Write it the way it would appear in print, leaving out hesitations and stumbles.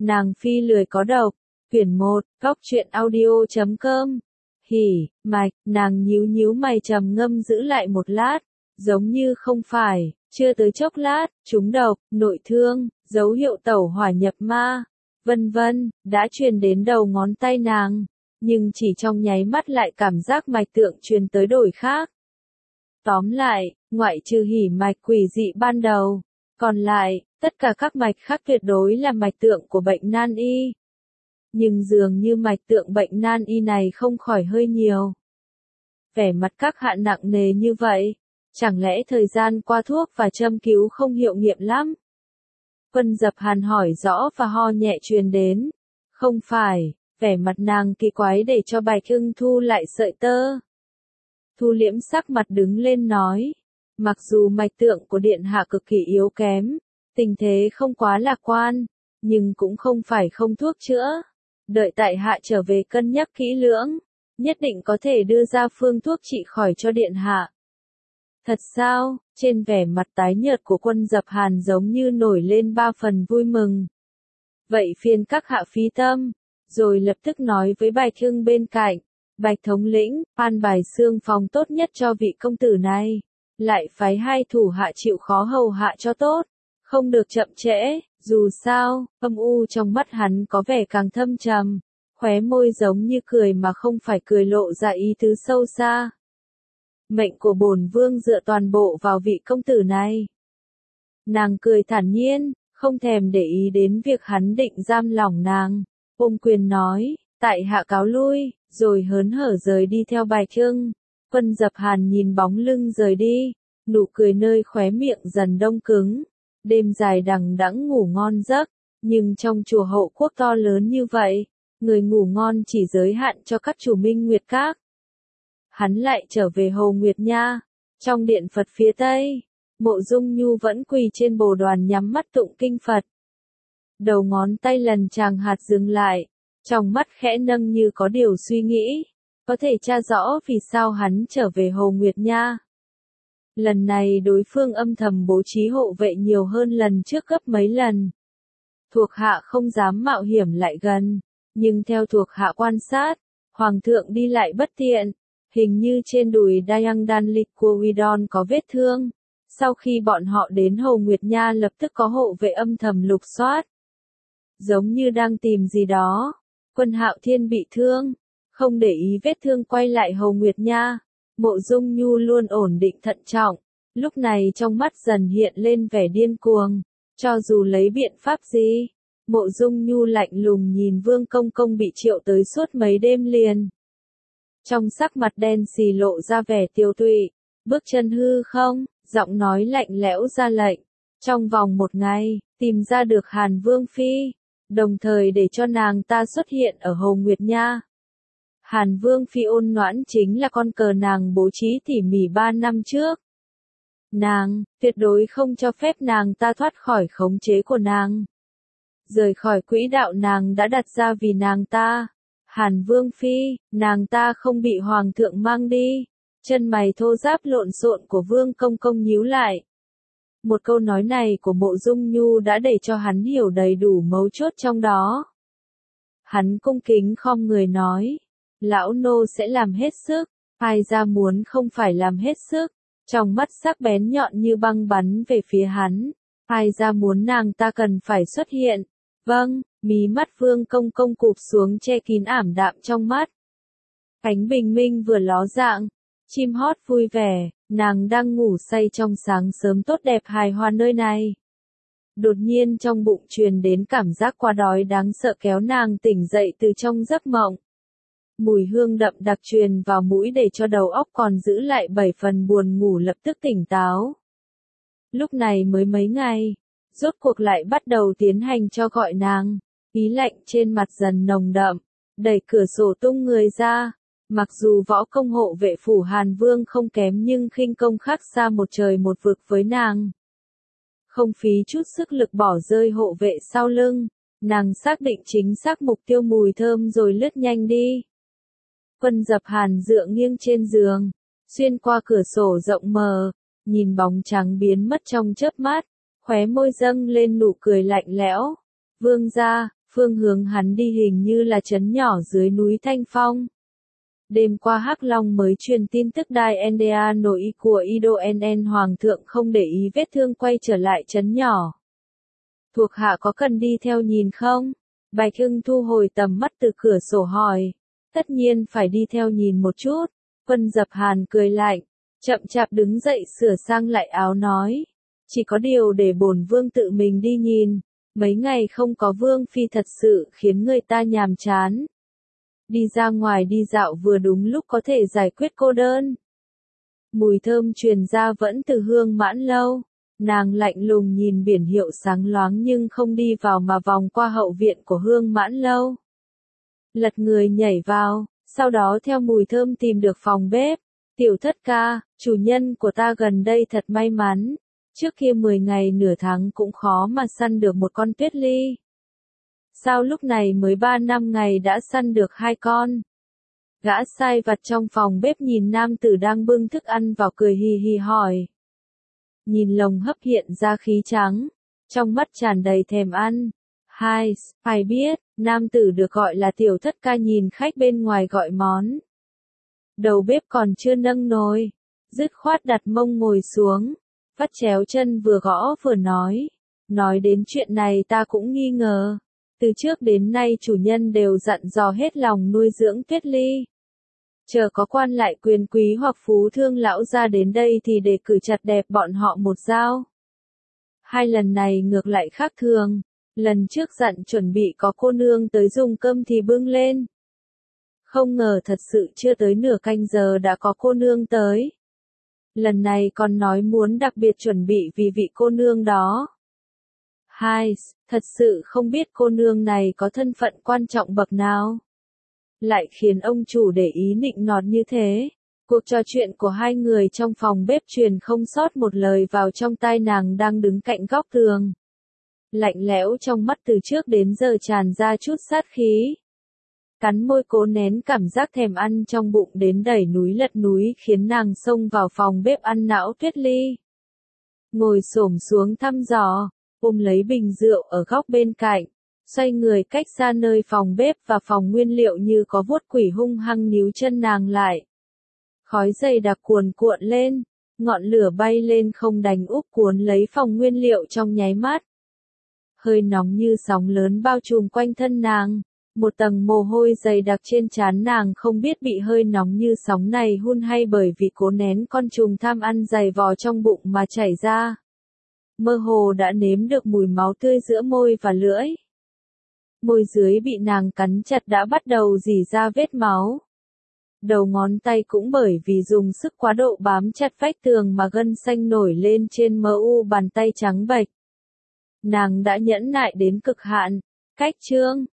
Nàng phi lười có độc. Quyển 1, Góc truyện audio.com. Hỉ, mạch, nàng nhíu nhíu mày trầm ngâm giữ lại một lát, giống như không phải, chưa tới chốc lát, trúng độc, nội thương, dấu hiệu tẩu hỏa nhập ma, vân vân, đã truyền đến đầu ngón tay nàng, nhưng chỉ trong nháy mắt lại cảm giác mạch tượng truyền tới đổi khác. Tóm lại, ngoại trừ hỉ mạch quỷ dị ban đầu, còn lại, tất cả các mạch khác tuyệt đối là mạch tượng của bệnh nan y. Nhưng dường như mạch tượng bệnh nan y này không khỏi hơi nhiều. Vẻ mặt các hạ nặng nề như vậy, chẳng lẽ thời gian qua thuốc và châm cứu không hiệu nghiệm lắm? Quân Dập Hàn hỏi rõ và ho nhẹ truyền đến. Không phải, vẻ mặt nàng kỳ quái để cho Bạch Hưng thu lại sợi tơ. Thu liễm sắc mặt đứng lên nói, mặc dù mạch tượng của điện hạ cực kỳ yếu kém, tình thế không quá lạc quan, nhưng cũng không phải không thuốc chữa. Đợi tại hạ trở về cân nhắc kỹ lưỡng, nhất định có thể đưa ra phương thuốc trị khỏi cho điện hạ. Thật sao? Trên vẻ mặt tái nhợt của Quân Dập Hàn giống như nổi lên 3 phần vui mừng. Vậy phiền các hạ phí tâm, rồi lập tức nói với Bạch Hưng bên cạnh, Bạch thống lĩnh, an bài xương phòng tốt nhất cho vị công tử này, lại phái 2 thủ hạ chịu khó hầu hạ cho tốt, không được chậm trễ. Dù sao, âm u trong mắt hắn có vẻ càng thâm trầm, khóe môi giống như cười mà không phải cười lộ ra ý tứ sâu xa. Mệnh của bổn vương dựa toàn bộ vào vị công tử này. Nàng cười thản nhiên, không thèm để ý đến việc hắn định giam lỏng nàng, ôm quyền nói, tại hạ cáo lui, rồi hớn hở rời đi theo Bạch Hưng. Quân Dập Hàn nhìn bóng lưng rời đi, nụ cười nơi khóe miệng dần đông cứng. Đêm dài đằng đẵng ngủ ngon giấc, nhưng trong chùa Hậu Quốc to lớn như vậy, người ngủ ngon chỉ giới hạn cho các chủ Minh Nguyệt Các. Hắn lại trở về Hồ Nguyệt Nha, trong điện Phật phía Tây, Mộ Dung Nhu vẫn quỳ trên bồ đoàn nhắm mắt tụng kinh Phật. Đầu ngón tay lần chàng hạt dừng lại, trong mắt khẽ nâng như có điều suy nghĩ, có thể tra rõ vì sao hắn trở về Hồ Nguyệt Nha. Lần này đối phương âm thầm bố trí hộ vệ nhiều hơn lần trước gấp mấy lần. Thuộc hạ không dám mạo hiểm lại gần, nhưng theo thuộc hạ quan sát, Hoàng thượng đi lại bất tiện, hình như trên đùi Dayang Đan Lịch của Widon có vết thương. Sau khi bọn họ đến Hồ Nguyệt Nha lập tức có hộ vệ âm thầm lục soát. Giống như đang tìm gì đó, Quân Hạo Thiên bị thương, không để ý vết thương quay lại Hồ Nguyệt Nha. Mộ Dung Nhu luôn ổn định thận trọng, lúc này trong mắt dần hiện lên vẻ điên cuồng, cho dù lấy biện pháp gì. Mộ Dung Nhu lạnh lùng nhìn Vương Công Công bị triệu tới suốt mấy đêm liền. Trong sắc mặt đen xì lộ ra vẻ tiêu tụy, bước chân hư không, giọng nói lạnh lẽo ra lệnh, trong vòng 1 ngày, tìm ra được Hàn Vương Phi, đồng thời để cho nàng ta xuất hiện ở Hồ Nguyệt Nha. Hàn Vương Phi Ôn Noãn chính là con cờ nàng bố trí tỉ mỉ 3 năm trước. Nàng, tuyệt đối không cho phép nàng ta thoát khỏi khống chế của nàng. Rời khỏi quỹ đạo nàng đã đặt ra vì nàng ta. Hàn Vương Phi, nàng ta không bị Hoàng thượng mang đi. Chân mày thô ráp lộn xộn của Vương Công Công nhíu lại. Một câu nói này của Mộ Dung Nhu đã để cho hắn hiểu đầy đủ mấu chốt trong đó. Hắn cung kính khom người nói. Lão nô sẽ làm hết sức, ai ra muốn không phải làm hết sức, trong mắt sắc bén nhọn như băng bắn về phía hắn, ai ra muốn nàng ta cần phải xuất hiện. Vâng, mí mắt Vương Công Công cụp xuống che kín ảm đạm trong mắt. Ánh bình minh vừa ló dạng, chim hót vui vẻ, nàng đang ngủ say trong sáng sớm tốt đẹp hài hòa nơi này. Đột nhiên trong bụng truyền đến cảm giác quá đói đáng sợ kéo nàng tỉnh dậy từ trong giấc mộng. Mùi hương đậm đặc truyền vào mũi để cho đầu óc còn giữ lại 7 phần buồn ngủ lập tức tỉnh táo. Lúc này mới mấy ngày, rốt cuộc lại bắt đầu tiến hành cho gọi nàng, ý lạnh trên mặt dần nồng đậm, đẩy cửa sổ tung người ra, mặc dù võ công hộ vệ phủ Hàn Vương không kém nhưng khinh công khác xa một trời một vực với nàng. Không phí chút sức lực bỏ rơi hộ vệ sau lưng, nàng xác định chính xác mục tiêu mùi thơm rồi lướt nhanh đi. Quân Dập Hàn dựa nghiêng trên giường, xuyên qua cửa sổ rộng mờ, nhìn bóng trắng biến mất trong chớp mắt, khóe môi dâng lên nụ cười lạnh lẽo. Vương gia, Phương hướng hắn đi hình như là trấn nhỏ dưới núi Thanh Phong. Đêm qua Hắc Long mới truyền tin tức Đài NDA nội của IDONN Hoàng thượng không để ý vết thương quay trở lại trấn nhỏ. Thuộc hạ có cần đi theo nhìn không? Bạch Hưng thu hồi tầm mắt từ cửa sổ hỏi. Tất nhiên phải đi theo nhìn một chút. Quân Dập Hàn cười lạnh, chậm chạp đứng dậy sửa sang lại áo nói. Chỉ có điều để bổn vương tự mình đi nhìn. Mấy ngày không có vương phi thật sự khiến người ta nhàm chán. Đi ra ngoài đi dạo vừa đúng lúc có thể giải quyết cô đơn. Mùi thơm truyền ra vẫn từ Hương Mãn Lâu. Nàng lạnh lùng nhìn biển hiệu sáng loáng nhưng không đi vào mà vòng qua hậu viện của Hương Mãn Lâu. Lật người nhảy vào, sau đó theo mùi thơm tìm được phòng bếp. Tiểu Thất ca, chủ nhân của ta gần đây thật may mắn. Trước kia 10 ngày nửa tháng cũng khó mà săn được một con tuyết ly. Sao lúc này mới 3-5 ngày đã săn được 2 con? Gã sai vặt trong phòng bếp nhìn nam tử đang bưng thức ăn vào cười hì hì hỏi. Nhìn lồng hấp hiện ra khí trắng, trong mắt tràn đầy thèm ăn. Phải biết, nam tử được gọi là Tiểu Thất ca nhìn khách bên ngoài gọi món. Đầu bếp còn chưa nâng nồi, dứt khoát đặt mông ngồi xuống, vắt chéo chân vừa gõ vừa nói. Nói đến chuyện này ta cũng nghi ngờ. Từ trước đến nay chủ nhân đều dặn dò hết lòng nuôi dưỡng Tuyết Ly. Chờ có quan lại quyền quý hoặc phú thương lão ra đến đây thì để cử chặt đẹp bọn họ một dao. 2 lần này ngược lại khác thường. Lần trước dặn chuẩn bị có cô nương tới dùng cơm thì bưng lên. Không ngờ thật sự chưa tới nửa canh giờ đã có cô nương tới. Lần này còn nói muốn đặc biệt chuẩn bị vì vị cô nương đó. Thật sự không biết cô nương này có thân phận quan trọng bậc nào. Lại khiến ông chủ để ý nịnh nọt như thế. Cuộc trò chuyện của hai người trong phòng bếp truyền không sót một lời vào trong tai nàng đang đứng cạnh góc tường. Lạnh lẽo trong mắt từ trước đến giờ tràn ra chút sát khí. Cắn môi cố nén cảm giác thèm ăn trong bụng đến đẩy núi lật núi khiến nàng xông vào phòng bếp ăn não Tuyết Ly. Ngồi xổm xuống thăm dò, ôm lấy bình rượu ở góc bên cạnh, xoay người cách xa nơi phòng bếp và phòng nguyên liệu như có vuốt quỷ hung hăng níu chân nàng lại. Khói dày đặc cuồn cuộn lên, ngọn lửa bay lên không đành úp cuốn lấy phòng nguyên liệu trong nháy mắt. Hơi nóng như sóng lớn bao trùm quanh thân nàng, một tầng mồ hôi dày đặc trên trán nàng không biết bị hơi nóng như sóng này hun hay bởi vì cố nén con trùng tham ăn dày vò trong bụng mà chảy ra. Mơ hồ đã nếm được mùi máu tươi giữa môi và lưỡi. Môi dưới bị nàng cắn chặt đã bắt đầu rỉ ra vết máu. Đầu ngón tay cũng bởi vì dùng sức quá độ bám chặt vách tường mà gân xanh nổi lên trên mu bàn tay trắng bệch. Nàng đã nhẫn nại đến cực hạn. Cách chương